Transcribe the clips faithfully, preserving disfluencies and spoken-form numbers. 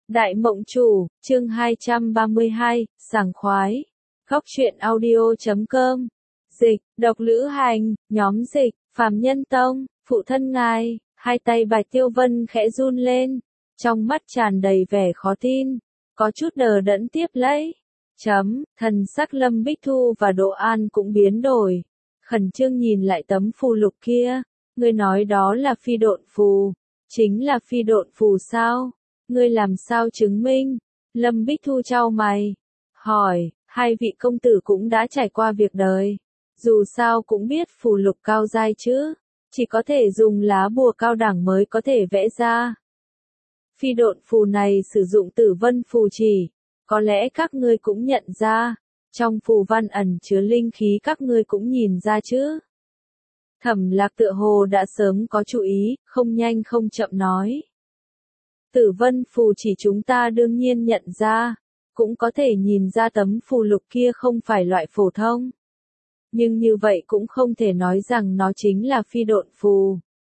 Đại Mộng Chủ, chương hai trăm ba mươi hai, sảng khoái. Góc truyện audio chấm com. Dịch, độc lữ hành, nhóm dịch, phàm nhân tông, phụ thân ngài, hai tay Bạch Tiêu Vân khẽ run lên, trong mắt tràn đầy vẻ khó tin, có chút đờ đẫn tiếp lấy. Chấm, thần sắc Lâm Bích Thu và Độ An cũng biến đổi, khẩn trương nhìn lại tấm phù lục kia, ngươi nói đó là phi độn phù, chính là phi độn phù sao? Ngươi làm sao chứng minh? Lâm Bích Thu chau mày, hỏi, hai vị công tử cũng đã trải qua việc đời, dù sao cũng biết phù lục cao giai chứ, chỉ có thể dùng lá bùa cao đẳng mới có thể vẽ ra. Phi độn phù này sử dụng tử vân phù chỉ, có lẽ các ngươi cũng nhận ra, trong phù văn ẩn chứa linh khí các ngươi cũng nhìn ra chứ. Thẩm Lạc tựa hồ đã sớm có chú ý, không nhanh không chậm nói. Tử vân phù chỉ chúng ta đương nhiên nhận ra, cũng có thể nhìn ra tấm phù lục kia không phải loại phổ thông. Nhưng như vậy cũng không thể nói rằng nó chính là phi độn phù.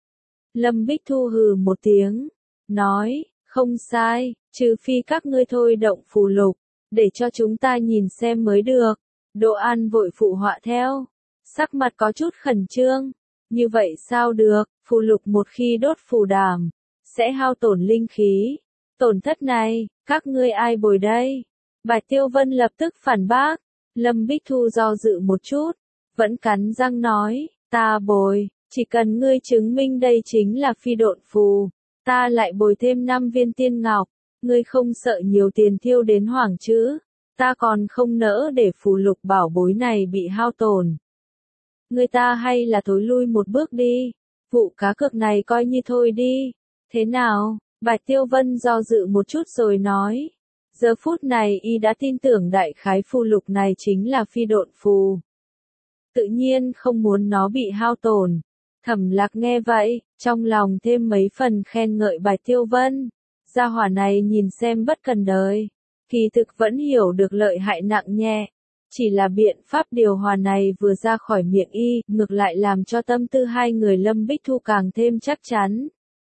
Lâm Bích Thu hừ một tiếng, nói, không sai, trừ phi các ngươi thôi động phù lục, để cho chúng ta nhìn xem mới được. Độ An vội phụ họa theo, sắc mặt có chút khẩn trương, như vậy sao được, phù lục một khi đốt phù đảm, sẽ hao tổn linh khí, tổn thất này, các ngươi ai bồi đây? Bạch Tiêu Vân lập tức phản bác, Lâm Bích Thu do dự một chút, vẫn cắn răng nói, ta bồi, chỉ cần ngươi chứng minh đây chính là phi độn phù, ta lại bồi thêm năm viên tiên ngọc, ngươi không sợ nhiều tiền thiêu đến hoảng chứ, ta còn không nỡ để phù lục bảo bối này bị hao tổn. Ngươi ta hay là thối lui một bước đi, vụ cá cược này coi như thôi đi. Thế nào? Bạch Tiêu Vân do dự một chút rồi nói. Giờ phút này y đã tin tưởng đại khái phù lục này chính là phi độn phù. Tự nhiên không muốn nó bị hao tổn. Thẩm Lạc nghe vậy, trong lòng thêm mấy phần khen ngợi Bạch Tiêu Vân. Gia hỏa này nhìn xem bất cần đời. Kỳ thực vẫn hiểu được lợi hại nặng nhẹ. Chỉ là biện pháp điều hòa này vừa ra khỏi miệng y, ngược lại làm cho tâm tư hai người Lâm Bích Thu càng thêm chắc chắn.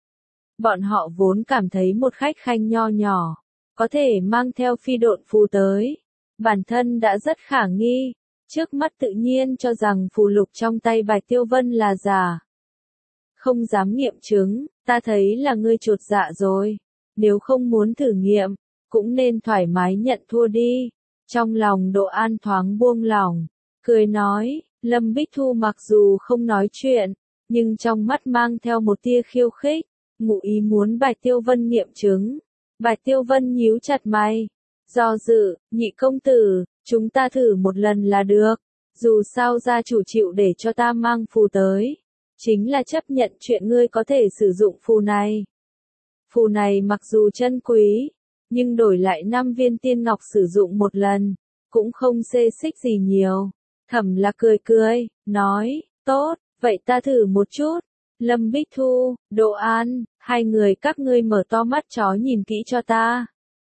Bọn họ vốn cảm thấy một khách khanh nho nhỏ, có thể mang theo phi độn phù tới. Bản thân đã rất khả nghi, trước mắt tự nhiên cho rằng phù lục trong tay Bạch Tiêu Vân là giả. Không dám nghiệm chứng, ta thấy là ngươi chột dạ rồi. Nếu không muốn thử nghiệm, cũng nên thoải mái nhận thua đi. Trong lòng Độ An thoáng buông lỏng, cười nói, Lâm Bích Thu mặc dù không nói chuyện, nhưng trong mắt mang theo một tia khiêu khích. Ngụ ý muốn Bạch Tiêu Vân nghiệm chứng. Bạch Tiêu Vân nhíu chặt mày, do dự, nhị công tử, chúng ta thử một lần là được, dù sao gia chủ chịu để cho ta mang phù tới, chính là chấp nhận chuyện ngươi có thể sử dụng phù này. Phù này mặc dù chân quý, nhưng đổi lại năm viên tiên ngọc sử dụng một lần, cũng không xê xích gì nhiều. Thẩm Lạc cười cười, nói, tốt, vậy ta thử một chút. Lâm Bích Thu, Độ An, hai người các ngươi mở to mắt chó nhìn kỹ cho ta.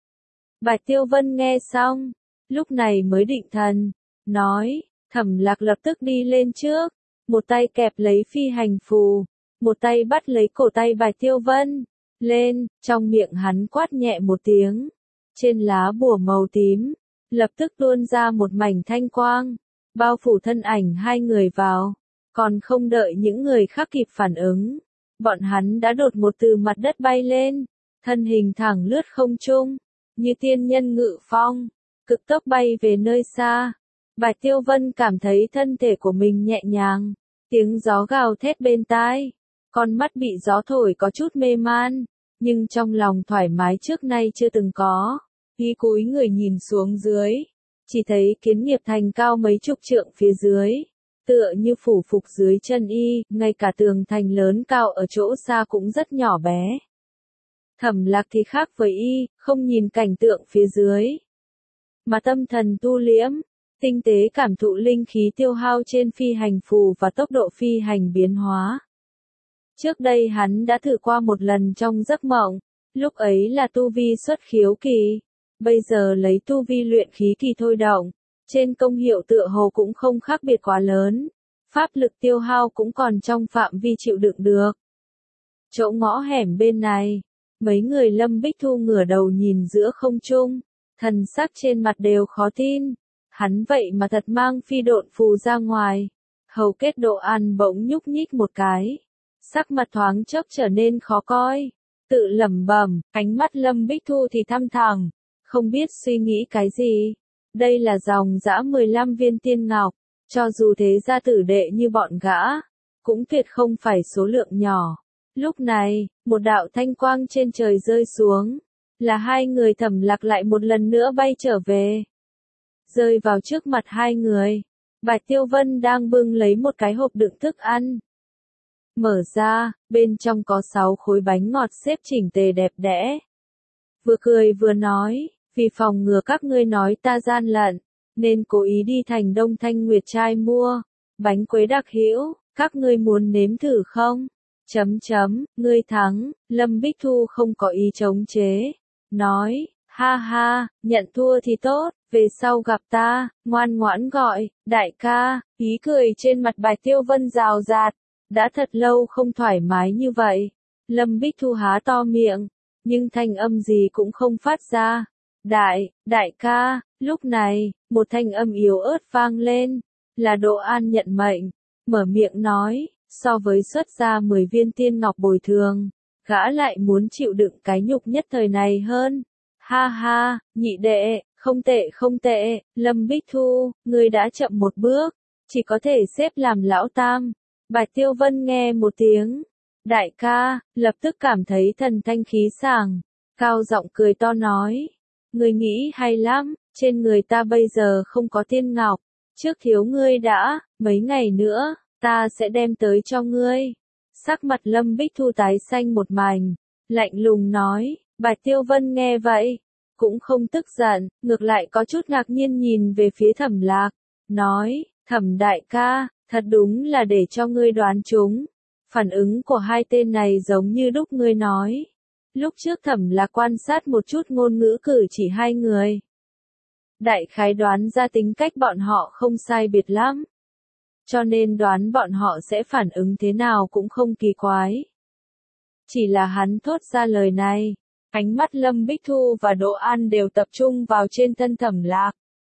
Bạch Tiêu Vân nghe xong, lúc này mới định thần, nói, Thẩm Lạc lập tức đi lên trước, một tay kẹp lấy phi hành phù, một tay bắt lấy cổ tay Bạch Tiêu Vân, lên, trong miệng hắn quát nhẹ một tiếng, trên lá bùa màu tím, lập tức tuôn ra một mảnh thanh quang, bao phủ thân ảnh hai người vào. Còn không đợi những người khác kịp phản ứng, bọn hắn đã đột một từ mặt đất bay lên, thân hình thẳng lướt không trung, như tiên nhân ngự phong, cực tốc bay về nơi xa. Bạch Tiêu Vân cảm thấy thân thể của mình nhẹ nhàng, tiếng gió gào thét bên tai, con mắt bị gió thổi có chút mê man, nhưng trong lòng thoải mái trước nay chưa từng có. Y cúi người nhìn xuống dưới, chỉ thấy Kiến Nghiệp Thành cao mấy chục trượng phía dưới. Tựa như phủ phục dưới chân y, ngay cả tường thành lớn cao ở chỗ xa cũng rất nhỏ bé. Thẩm Lạc thì khác với y, không nhìn cảnh tượng phía dưới, mà tâm thần tu liễm, tinh tế cảm thụ linh khí tiêu hao trên phi hành phù và tốc độ phi hành biến hóa. Trước đây hắn đã thử qua một lần trong giấc mộng, lúc ấy là tu vi xuất khiếu kỳ, bây giờ lấy tu vi luyện khí kỳ thôi động. Trên công hiệu tựa hồ cũng không khác biệt quá lớn, pháp lực tiêu hao cũng còn trong phạm vi chịu đựng được. Chỗ ngõ hẻm bên này, Mấy người Lâm Bích Thu ngửa đầu nhìn giữa không trung, thần sắc trên mặt đều khó tin. Hắn vậy mà thật mang phi độn phù ra ngoài. Hầu kết Độ An bỗng nhúc nhích một cái. Sắc mặt thoáng chốc trở nên khó coi. Tự lẩm bẩm, ánh mắt Lâm Bích Thu thì thăm thẳm, không biết suy nghĩ cái gì. Đây là dòng dã mười lăm viên tiên ngọc, cho dù thế gia tử đệ như bọn gã, cũng tuyệt không phải số lượng nhỏ. Lúc này, một đạo thanh quang trên trời rơi xuống, là hai người Thẩm Lạc lại một lần nữa bay trở về. Rơi vào trước mặt hai người, Bạch Tiêu Vân đang bưng lấy một cái hộp đựng thức ăn. Mở ra, bên trong có sáu khối bánh ngọt xếp chỉnh tề đẹp đẽ. Vừa cười vừa nói, vì phòng ngừa các ngươi nói ta gian lận, nên cố ý đi thành Đông Thanh Nguyệt Trai mua bánh quế đặc hữu, các ngươi muốn nếm thử không? Chấm chấm, ngươi thắng. Lâm Bích Thu không có ý chống chế, nói, ha ha, nhận thua thì tốt, về sau gặp ta, ngoan ngoãn gọi, đại ca. Ý cười trên mặt Bạch Tiêu Vân rào rạt, đã thật lâu không thoải mái như vậy. Lâm Bích Thu há to miệng, nhưng thanh âm gì cũng không phát ra. Đại, đại ca. Lúc này, một thanh âm yếu ớt vang lên, là Độ An nhận mệnh, mở miệng nói, so với xuất ra mười viên tiên ngọc bồi thường, gã lại muốn chịu đựng cái nhục nhất thời này hơn. Ha ha, nhị đệ, không tệ không tệ. Lâm Bích Thu, ngươi đã chậm một bước, chỉ có thể xếp làm lão tam. Bạch Tiêu Vân nghe một tiếng, đại ca, lập tức cảm thấy thần thanh khí sảng, cao giọng cười to nói, ngươi nghĩ hay lắm, trên người ta bây giờ không có tiên ngọc, trước thiếu ngươi đã, mấy ngày nữa, ta sẽ đem tới cho ngươi. Sắc mặt Lâm Bích Thu tái xanh một mảnh, lạnh lùng nói. Bạch Tiêu Vân nghe vậy, cũng không tức giận, ngược lại có chút ngạc nhiên nhìn về phía Thẩm Lạc, nói, Thẩm đại ca, thật đúng là để cho ngươi đoán trúng. Phản ứng của hai tên này giống như lúc ngươi nói. Lúc trước Thẩm Lạc quan sát một chút ngôn ngữ cử chỉ hai người. Đại khái đoán ra tính cách bọn họ không sai biệt lắm. Cho nên đoán bọn họ sẽ phản ứng thế nào cũng không kỳ quái. Chỉ là hắn thốt ra lời này, ánh mắt Lâm Bích Thu và Độ An đều tập trung vào trên thân Thẩm Lạc.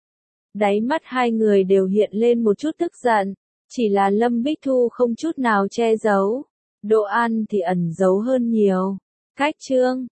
Đáy mắt hai người đều hiện lên một chút tức giận, chỉ là Lâm Bích Thu không chút nào che giấu, Độ An thì ẩn giấu hơn nhiều. Cách chương